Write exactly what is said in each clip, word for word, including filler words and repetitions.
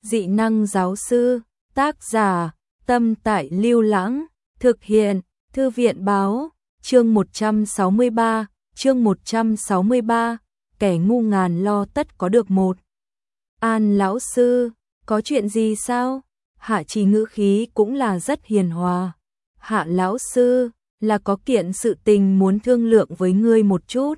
Dị năng giáo sư, tác giả, Tâm Tại Lưu Lãng, thực hiện, Thư viện báo, chương một trăm sáu mươi ba, chương một trăm sáu mươi ba, kẻ ngu ngàn lo tất có được một. An lão sư, có chuyện gì sao? Hạ Chí ngữ khí cũng là rất hiền hòa. Hạ lão sư, là có kiện sự tình muốn thương lượng với ngươi một chút.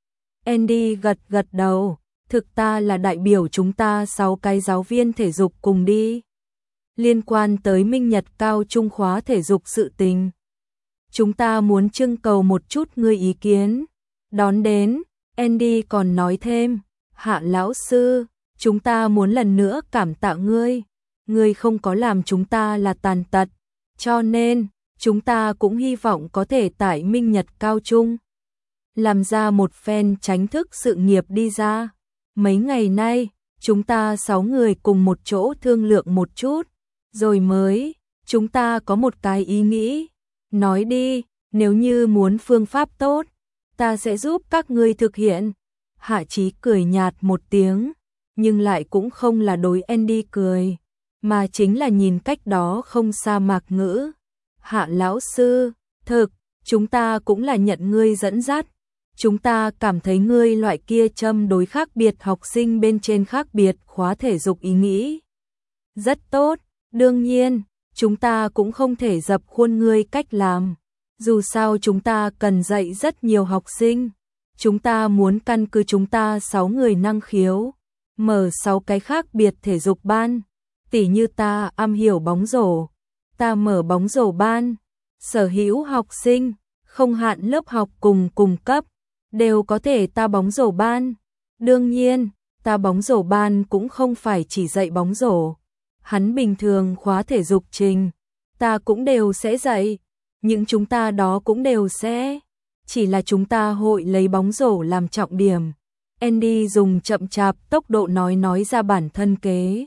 Andy gật gật đầu, thực ta là đại biểu chúng ta sáu cái giáo viên thể dục cùng đi. Liên quan tới Minh Nhật cao trung khóa thể dục sự tình. Chúng ta muốn trưng cầu một chút ngươi ý kiến. Đón đến, Andy còn nói thêm, Hạ lão sư, chúng ta muốn lần nữa cảm tạ ngươi. Ngươi không có làm chúng ta là tàn tật, cho nên, chúng ta cũng hy vọng có thể tại Minh Nhật cao trung làm ra một phen tránh thức sự nghiệp đi ra. Mấy ngày nay, chúng ta sáu người cùng một chỗ thương lượng một chút, rồi mới, chúng ta có một cái ý nghĩ. Nói đi, nếu như muốn phương pháp tốt, ta sẽ giúp các ngươi thực hiện. Hạ Chí cười nhạt một tiếng, nhưng lại cũng không là đối Andy cười, mà chính là nhìn cách đó không xa Mạc Ngữ. Hạ lão sư, thực, chúng ta cũng là nhận ngươi dẫn dắt. Chúng ta cảm thấy ngươi loại kia châm đối khác biệt học sinh bên trên khác biệt khóa thể dục ý nghĩ rất tốt. Đương nhiên, chúng ta cũng không thể dập khuôn ngươi cách làm. Dù sao chúng ta cần dạy rất nhiều học sinh. Chúng ta muốn căn cứ chúng ta sáu người năng khiếu, mở sáu cái khác biệt thể dục ban. Tỉ như ta am hiểu bóng rổ, ta mở bóng rổ ban. Sở hữu học sinh, không hạn lớp học cùng cùng cấp, đều có thể ta bóng rổ ban. Đương nhiên, ta bóng rổ ban cũng không phải chỉ dạy bóng rổ. Hắn bình thường khóa thể dục trình, ta cũng đều sẽ dạy. Những chúng ta đó cũng đều sẽ. Chỉ là chúng ta hội lấy bóng rổ làm trọng điểm. Andy dùng chậm chạp tốc độ nói nói ra bản thân kế.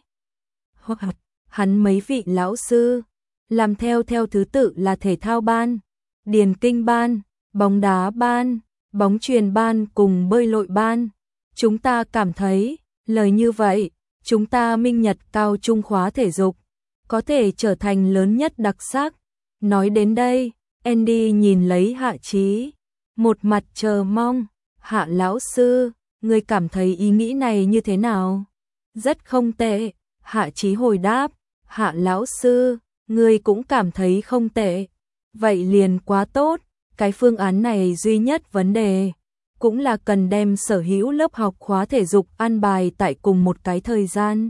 Hắn mấy vị lão sư, làm theo theo thứ tự là thể thao ban, điền kinh ban, bóng đá ban, bóng chuyền ban cùng bơi lội ban. Chúng ta cảm thấy, lời như vậy, chúng ta Minh Nhật cao trung khóa thể dục có thể trở thành lớn nhất đặc sắc. Nói đến đây, Andy nhìn lấy Hạ Chí, một mặt chờ mong. Hạ lão sư, ngươi cảm thấy ý nghĩ này như thế nào? Rất không tệ. Hạ Chí hồi đáp, Hạ lão sư, ngươi cũng cảm thấy không tệ. Vậy liền quá tốt. Cái phương án này duy nhất vấn đề cũng là cần đem sở hữu lớp học khóa thể dục an bài tại cùng một cái thời gian.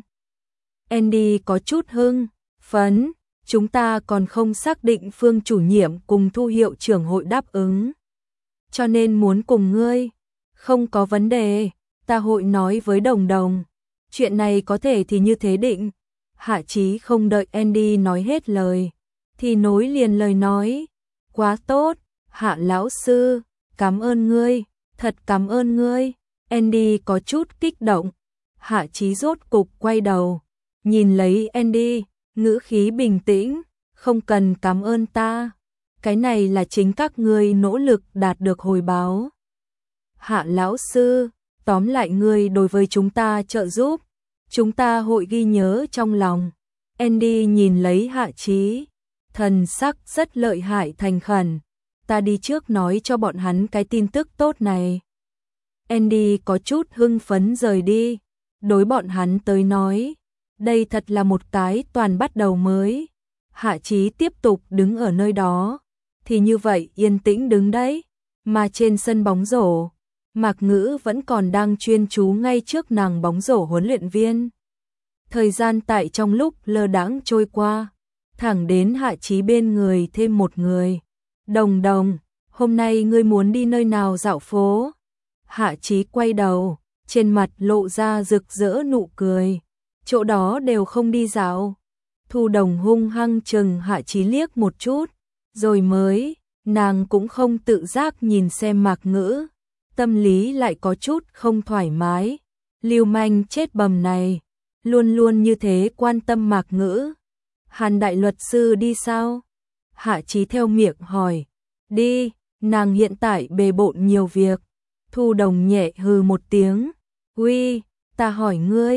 Andy có chút hưng phấn, chúng ta còn không xác định Phương chủ nhiệm cùng Thu hiệu trưởng hội đáp ứng. Cho nên muốn cùng ngươi. Không có vấn đề, ta hội nói với Đồng Đồng. Chuyện này có thể thì như thế định. Hạ Chí không đợi Andy nói hết lời, thì nối liền lời nói. Quá tốt, Hạ lão sư, cảm ơn ngươi, thật cảm ơn ngươi. Andy có chút kích động. Hạ Chí rốt cục quay đầu, nhìn lấy Andy, ngữ khí bình tĩnh, không cần cảm ơn ta. Cái này là chính các ngươi nỗ lực đạt được hồi báo. Hạ lão sư, tóm lại ngươi đối với chúng ta trợ giúp, chúng ta hội ghi nhớ trong lòng. Andy nhìn lấy Hạ Chí, thần sắc rất lợi hại thành khẩn. Ta đi trước nói cho bọn hắn cái tin tức tốt này. Andy có chút hưng phấn rời đi. Đối bọn hắn tới nói, đây thật là một cái toàn bắt đầu mới. Hạ Chí tiếp tục đứng ở nơi đó, thì như vậy yên tĩnh đứng đấy. Mà trên sân bóng rổ, Mạc Ngữ vẫn còn đang chuyên chú ngay trước nàng bóng rổ huấn luyện viên. Thời gian tại trong lúc lơ đãng trôi qua, thẳng đến Hạ Chí bên người thêm một người. Đồng Đồng, hôm nay ngươi muốn đi nơi nào dạo phố? Hạ Chí quay đầu, trên mặt lộ ra rực rỡ nụ cười. Chỗ đó đều không đi dạo. Thu Đồng hung hăng chừng Hạ Chí liếc một chút, rồi mới, nàng cũng không tự giác nhìn xem Mạc Ngữ. Tâm lý lại có chút không thoải mái. Lưu manh chết bầm này, luôn luôn như thế quan tâm Mạc Ngữ. Hàn đại luật sư đi sao? Hạ Chí theo miệng hỏi. Đi, nàng hiện tại bề bộn nhiều việc. Thu Đồng nhẹ hừ một tiếng. Uy, ta hỏi ngươi,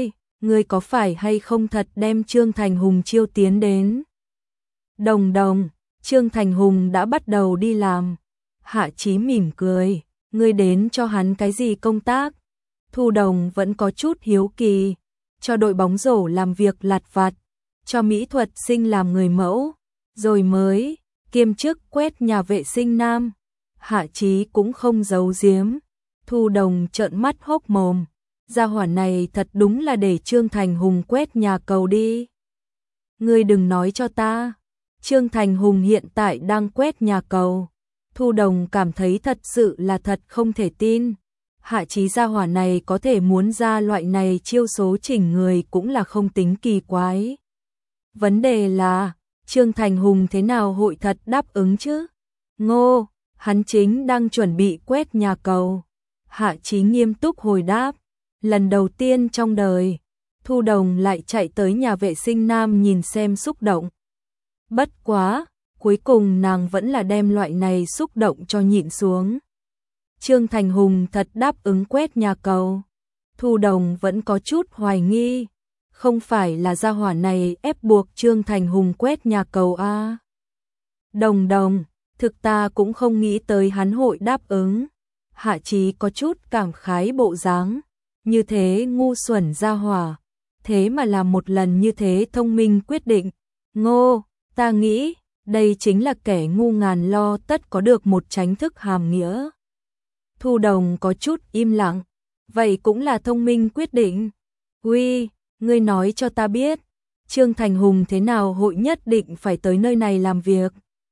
ngươi có phải hay không thật đem Trương Thành Hùng chiêu tiến đến? Đồng đồng, Trương Thành Hùng đã bắt đầu đi làm. Hạ Chí mỉm cười, ngươi đến cho hắn cái gì công tác? Thu Đồng vẫn có chút hiếu kỳ, cho đội bóng rổ làm việc lặt vặt, cho mỹ thuật sinh làm người mẫu, rồi mới kiêm chức quét nhà vệ sinh nam. Hạ Chí cũng không giấu giếm, Thu Đồng trợn mắt hốc mồm, gia hỏa này thật đúng là để Trương Thành Hùng quét nhà cầu đi. Ngươi đừng nói cho ta, Trương Thành Hùng hiện tại đang quét nhà cầu. Thu Đồng cảm thấy thật sự là thật không thể tin. Hạ Chí gia hỏa này có thể muốn ra loại này chiêu số chỉnh người cũng là không tính kỳ quái. Vấn đề là, Trương Thành Hùng thế nào hội thật đáp ứng chứ? Ngô, hắn chính đang chuẩn bị quét nhà cầu. Hạ Chí nghiêm túc hồi đáp, lần đầu tiên trong đời, Thu Đồng lại chạy tới nhà vệ sinh nam nhìn xem xúc động. Bất quá, cuối cùng nàng vẫn là đem loại này xúc động cho nhịn xuống. Trương Thành Hùng thật đáp ứng quét nhà cầu. Thu Đồng vẫn có chút hoài nghi, không phải là gia hỏa này ép buộc Trương Thành Hùng quét nhà cầu a? À? Đồng đồng, thực ta cũng không nghĩ tới hắn hội đáp ứng. Hạ Chí có chút cảm khái bộ dáng, như thế ngu xuẩn gia hỏa, thế mà làm một lần như thế thông minh quyết định. Ngô, ta nghĩ, đây chính là kẻ ngu ngàn lo tất có được một tránh thức hàm nghĩa. Thu Đồng có chút im lặng, vậy cũng là thông minh quyết định. Uy, ngươi nói cho ta biết, Trương Thành Hùng thế nào hội nhất định phải tới nơi này làm việc?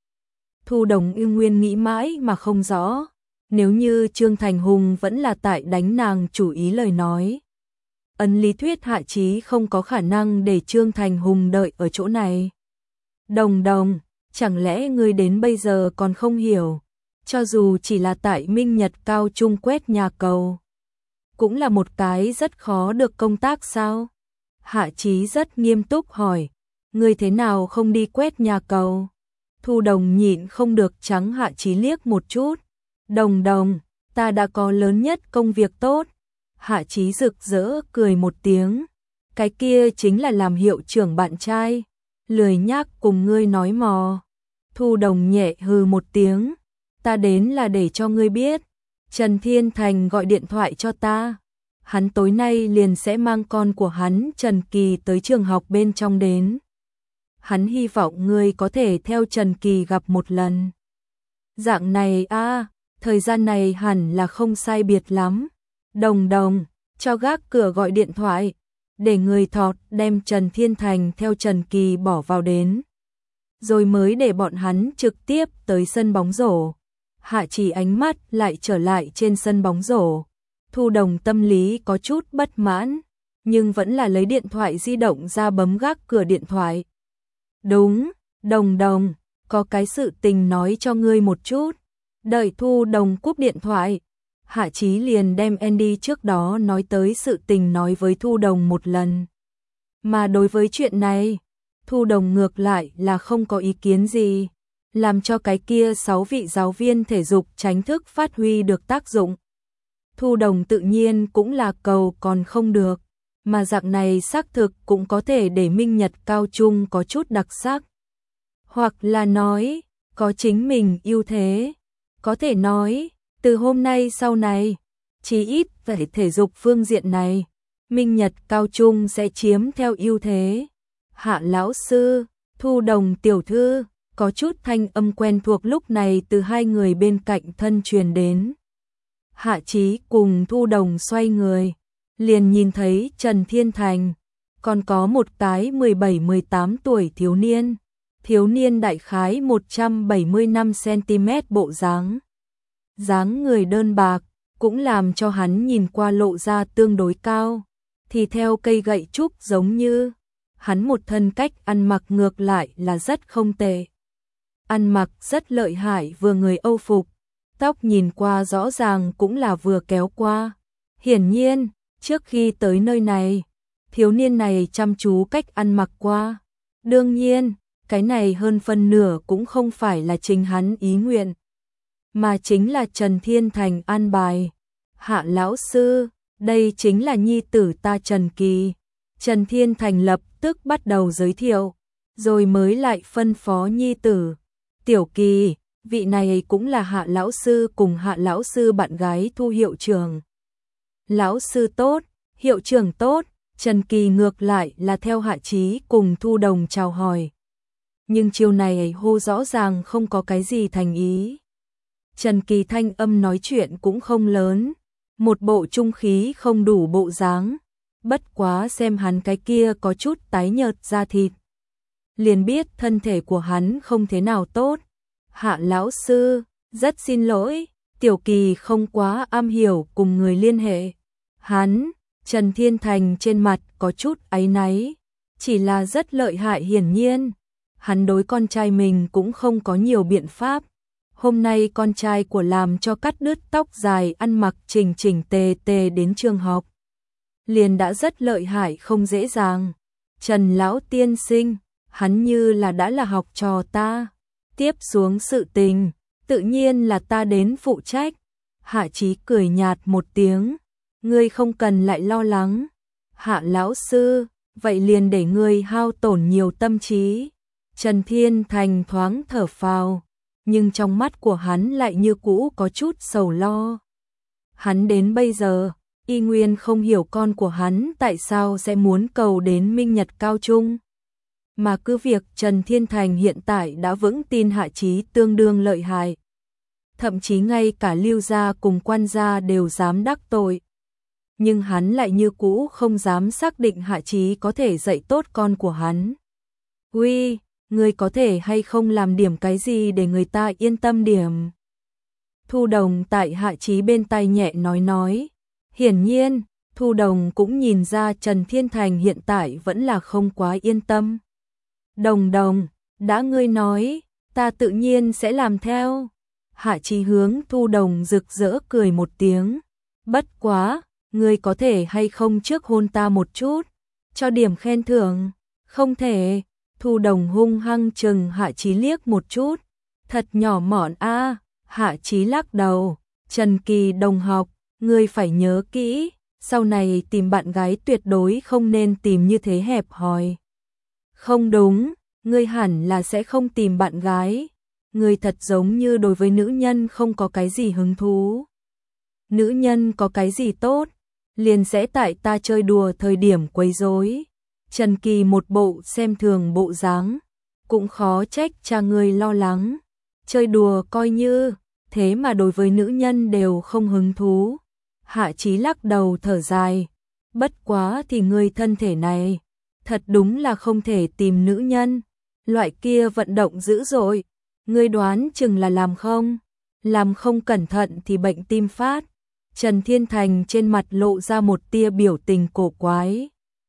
Thu Đồng yêu nguyên nghĩ mãi mà không rõ, nếu như Trương Thành Hùng vẫn là tại đánh nàng chủ ý lời nói. Ấn lý thuyết Hạ Chí không có khả năng để Trương Thành Hùng đợi ở chỗ này. Đồng đồng, chẳng lẽ ngươi đến bây giờ còn không hiểu, cho dù chỉ là tại Minh Nhật Cao Trung quét nhà cầu, cũng là một cái rất khó được công tác sao? Hạ Chí rất nghiêm túc hỏi, ngươi thế nào không đi quét nhà cầu? Thu Đồng nhịn không được trắng Hạ Chí liếc một chút. Đồng đồng, ta đã có lớn nhất công việc tốt. Hạ Chí rực rỡ cười một tiếng, cái kia chính là làm hiệu trưởng bạn trai, lười nhác cùng ngươi nói mò. Thu Đồng nhẹ hừ một tiếng, ta đến là để cho ngươi biết, Trần Thiên Thành gọi điện thoại cho ta, hắn tối nay liền sẽ mang con của hắn Trần Kỳ tới trường học bên trong đến. Hắn hy vọng ngươi có thể theo Trần Kỳ gặp một lần. Dạng này a, à, thời gian này hẳn là không sai biệt lắm. Đồng đồng, cho gác cửa gọi điện thoại, để người thọt đem Trần Thiên Thành theo Trần Kỳ bỏ vào đến, rồi mới để bọn hắn trực tiếp tới sân bóng rổ. Hạ Chỉ ánh mắt lại trở lại trên sân bóng rổ. Thu Đồng tâm lý có chút bất mãn, nhưng vẫn là lấy điện thoại di động ra bấm gác cửa điện thoại. Đúng, Đồng đồng, có cái sự tình nói cho ngươi một chút. Đợi Thu Đồng cúp điện thoại, Hạ Chí liền đem Andy trước đó nói tới sự tình nói với Thu Đồng một lần. Mà đối với chuyện này, Thu Đồng ngược lại là không có ý kiến gì, làm cho cái kia sáu vị giáo viên thể dục tránh thức phát huy được tác dụng. Thu Đồng tự nhiên cũng là cầu còn không được, mà dạng này xác thực cũng có thể để Minh Nhật Cao Trung có chút đặc sắc. Hoặc là nói, có chính mình ưu thế. Có thể nói, từ hôm nay sau này, chí ít về thể dục phương diện này, Minh Nhật Cao Trung sẽ chiếm theo ưu thế. Hạ lão sư, Thu Đồng tiểu thư, có chút thanh âm quen thuộc lúc này từ hai người bên cạnh thân truyền đến. Hạ Chí cùng Thu Đồng xoay người, liền nhìn thấy Trần Thiên Thành, còn có một cái mười bảy mười tám tuổi thiếu niên, thiếu niên đại khái một trăm bảy mươi lăm xăng-ti-mét bộ dáng. Dáng người đơn bạc, cũng làm cho hắn nhìn qua lộ ra tương đối cao, thì theo cây gậy trúc giống như, hắn một thân cách ăn mặc ngược lại là rất không tệ. Ăn mặc rất lợi hại vừa người Âu phục, tóc nhìn qua rõ ràng cũng là vừa kéo qua. Hiển nhiên, trước khi tới nơi này, thiếu niên này chăm chú cách ăn mặc qua. Đương nhiên, cái này hơn phân nửa cũng không phải là chính hắn ý nguyện, mà chính là Trần Thiên Thành an bài. Hạ lão sư, đây chính là nhi tử ta Trần Kỳ. Trần Thiên Thành lập tức bắt đầu giới thiệu, rồi mới lại phân phó nhi tử. Tiểu Kỳ, vị này cũng là Hạ lão sư cùng Hạ lão sư bạn gái Thu hiệu trưởng. Lão sư tốt, hiệu trưởng tốt. Trần Kỳ ngược lại là theo Hạ Chí cùng Thu Đồng chào hỏi. Nhưng chiều này hô rõ ràng không có cái gì thành ý. Trần Kỳ thanh âm nói chuyện cũng không lớn, một bộ trung khí không đủ bộ dáng, bất quá xem hắn cái kia có chút tái nhợt da thịt, liền biết thân thể của hắn không thế nào tốt. Hạ lão sư, rất xin lỗi, Tiểu Kỳ không quá am hiểu cùng người liên hệ. Hắn, Trần Thiên Thành trên mặt có chút áy náy, chỉ là rất lợi hại hiển nhiên. Hắn đối con trai mình cũng không có nhiều biện pháp. Hôm nay con trai của làm cho cắt đứt tóc dài ăn mặc chỉnh chỉnh tề tề đến trường học. Liền đã rất lợi hại không dễ dàng. Trần lão tiên sinh, hắn như là đã là học trò ta. Tiếp xuống sự tình, tự nhiên là ta đến phụ trách. Hạ Chí cười nhạt một tiếng. Ngươi không cần lại lo lắng. Hạ lão sư, vậy liền để ngươi hao tổn nhiều tâm trí. Trần Thiên Thành thoáng thở phào, nhưng trong mắt của hắn lại như cũ có chút sầu lo. Hắn đến bây giờ, y nguyên không hiểu con của hắn tại sao sẽ muốn cầu đến Minh Nhật Cao Trung. Mà cứ việc Trần Thiên Thành hiện tại đã vững tin Hạ Chí tương đương lợi hại. Thậm chí ngay cả Lưu gia cùng Quan gia đều dám đắc tội. Nhưng hắn lại như cũ không dám xác định Hạ Chí có thể dạy tốt con của hắn. Uy, ngươi có thể hay không làm điểm cái gì để người ta yên tâm điểm. Thu Đồng tại Hạ Chí bên tai nhẹ nói nói. Hiển nhiên, Thu Đồng cũng nhìn ra Trần Thiên Thành hiện tại vẫn là không quá yên tâm. Đồng Đồng, đã ngươi nói, ta tự nhiên sẽ làm theo. Hạ Chí hướng Thu Đồng rực rỡ cười một tiếng. Bất quá, ngươi có thể hay không trước hôn ta một chút, cho điểm khen thưởng. Không thể. Thu Đồng hung hăng chừng Hạ Chí liếc một chút. Thật nhỏ mọn a. À. Hạ Chí lắc đầu. Trần Kỳ đồng học, ngươi phải nhớ kỹ, sau này tìm bạn gái tuyệt đối không nên tìm như thế hẹp hòi. Không đúng, ngươi hẳn là sẽ không tìm bạn gái. Ngươi thật giống như đối với nữ nhân không có cái gì hứng thú. Nữ nhân có cái gì tốt, liền sẽ tại ta chơi đùa thời điểm quấy rối. Trần Kỳ một bộ xem thường bộ dáng, cũng khó trách cha ngươi lo lắng. Chơi đùa coi như, thế mà đối với nữ nhân đều không hứng thú. Hạ Chí lắc đầu thở dài. Bất quá thì ngươi thân thể này, thật đúng là không thể tìm nữ nhân. Loại kia vận động dữ dội, ngươi đoán chừng là làm không? Làm không cẩn thận thì bệnh tim phát. Trần Thiên Thành trên mặt lộ ra một tia biểu tình cổ quái.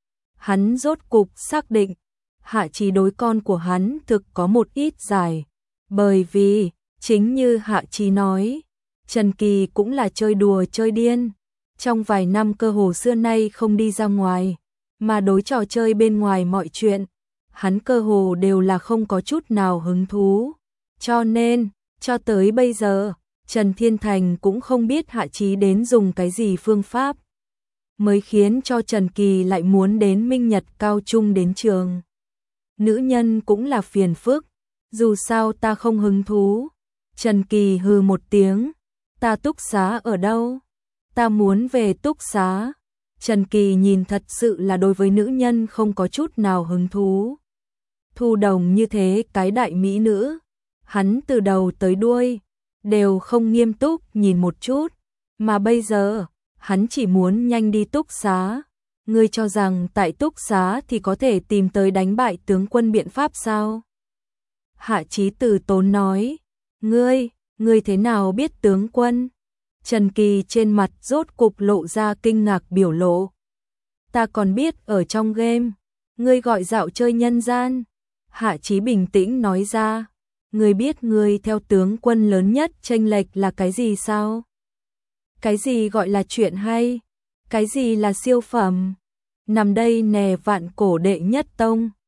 Hắn rốt cục xác định, Hạ Chí đối con của hắn thực có một ít dài. Bởi vì, chính như Hạ Chí nói, Trần Kỳ cũng là chơi đùa chơi điên. Trong vài năm cơ hồ xưa nay không đi ra ngoài, mà đối trò chơi bên ngoài mọi chuyện, hắn cơ hồ đều là không có chút nào hứng thú. Cho nên, cho tới bây giờ, Trần Thiên Thành cũng không biết Hạ Chí đến dùng cái gì phương pháp, mới khiến cho Trần Kỳ lại muốn đến Minh Nhật Cao Trung đến trường. Nữ nhân cũng là phiền phức, dù sao ta không hứng thú. Trần Kỳ hừ một tiếng, ta túc xá ở đâu? Ta muốn về túc xá. Trần Kỳ nhìn thật sự là đối với nữ nhân không có chút nào hứng thú. Thu Đồng như thế cái đại mỹ nữ, hắn từ đầu tới đuôi đều không nghiêm túc nhìn một chút, mà bây giờ, hắn chỉ muốn nhanh đi túc xá. Ngươi cho rằng tại túc xá thì có thể tìm tới đánh bại tướng quân biện pháp sao? Hạ Chí từ tốn nói, ngươi, ngươi thế nào biết tướng quân? Trần Kỳ trên mặt rốt cục lộ ra kinh ngạc biểu lộ. Ta còn biết ở trong game, ngươi gọi dạo chơi nhân gian. Hạ Chí bình tĩnh nói ra, ngươi biết ngươi theo tướng quân lớn nhất chênh lệch là cái gì sao? Cái gì gọi là chuyện hay? Cái gì là siêu phẩm? Nằm đây nè vạn cổ đệ nhất tông.